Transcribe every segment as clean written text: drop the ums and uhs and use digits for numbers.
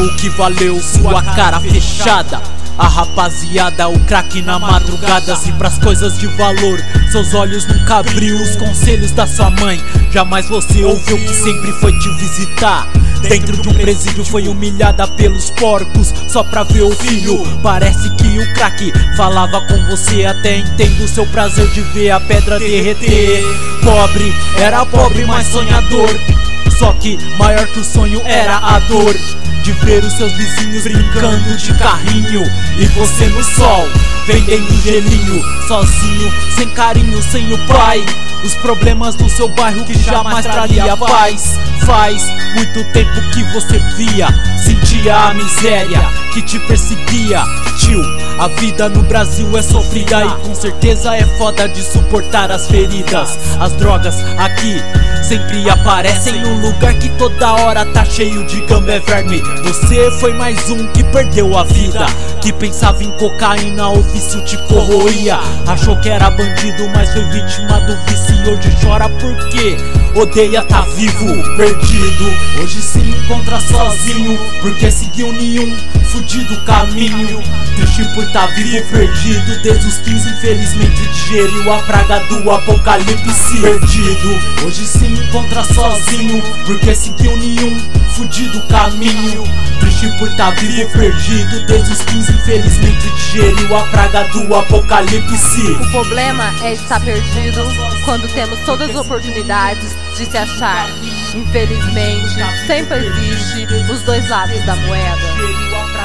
o que valeu sua cara fechada. A rapaziada, o craque na madrugada. Se pras coisas de valor seus olhos nunca abriu, os conselhos da sua mãe jamais você ouviu, que sempre foi te visitar. Dentro de um presídio foi humilhada pelos porcos só pra ver o filho. Parece que o craque falava com você, até entendo o seu prazer de ver a pedra derreter. Pobre, era pobre mas sonhador, só que maior que o sonho era a dor de ver os seus vizinhos brincando de carrinho e você no sol, vendendo gelinho, sozinho, sem carinho, sem o pai. Os problemas do seu bairro que jamais traria paz. Faz muito tempo que você via, sentia a miséria que te perseguia. Tio, a vida no Brasil é sofrida e com certeza é foda de suportar as feridas. As drogas aqui sempre aparecem num lugar que toda hora tá cheio de gambé verme. Você foi mais um que perdeu a vida, que pensava em cocaína, o vício te corroía. Achou que era bandido, mas foi vítima do vício e hoje chora porque odeia tá vivo. Perdido, hoje se encontra sozinho, porque seguiu nenhum fudido caminho. Triste por tá vivo, perdido desde os 15, infelizmente digeriu a praga do apocalipse. Perdido, hoje se encontra sozinho, porque seguiu nenhum fudido caminho. Triste por tá vivo, perdido desde os 15, infelizmente digeriu a praga do apocalipse. O problema é estar perdido quando temos todas as oportunidades de se achar. Infelizmente, sempre existe os dois lados da moeda.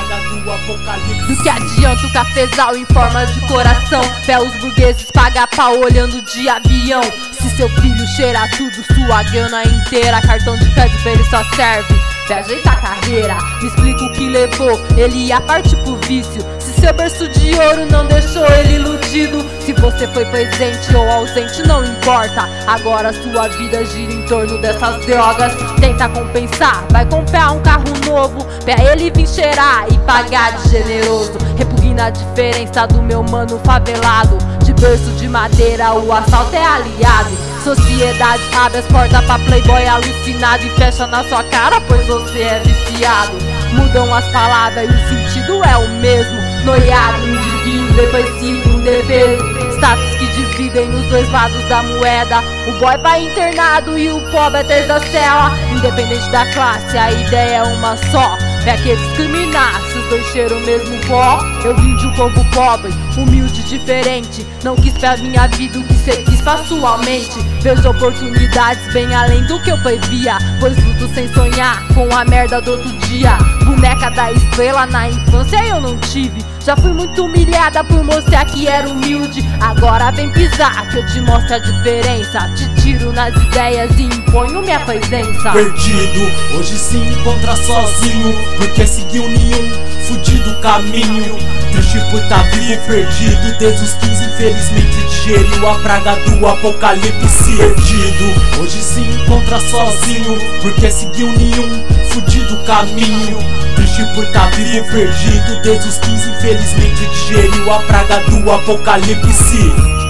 Do que adianta o cafezal em forma de coração, pé os burgueses paga pau olhando de avião. Se seu filho cheira tudo, sua grana inteira, cartão de crédito ele só serve pra ajeitar a carreira. Me explica o que levou ele a partir pro vício, se seu berço de ouro não deixou ele iludido. Se você foi presente ou ausente não importa, agora sua vida gira em torno dessas drogas. Tenta compensar, vai comprar um carro novo pra ele vir cheirar e pagar de generoso. Repugna a diferença do meu mano favelado, de berço de madeira o assalto é aliado. Sociedade abre as portas pra playboy alucinado e fecha na sua cara pois você é viciado. Mudam as palavras e o sentido é o mesmo. Noiado, indivíduo, depressivo, indefeso, status que dividem nos dois lados da moeda. O boy vai internado e o pobre é terça cela. Independente da classe, a ideia é uma só, pra que discriminar se os dois cheiram o mesmo pó? Eu vim de um povo pobre, humilde, diferente. Não quis pra minha vida o que cê quis pra sua mente. Vejo oportunidades bem além do que eu previa, pois luto sem sonhar com a merda do outro dia. Boneca da estrela na infância eu não tive, já fui muito humilhada por mostrar que era humilde. Agora vem pisar que eu te mostro a diferença, te tiro nas ideias e imponho minha presença. Perdido, hoje se encontra sozinho, porque seguiu nenhum fudido caminho. Triste por tá vivo, perdido desde os 15, infelizmente digeriu a praga do apocalipse. Perdido, hoje se encontra sozinho, porque seguiu nenhum fudido caminho. Triste por tá vivo, perdido desde os 15, infelizmente digeriu a praga do apocalipse.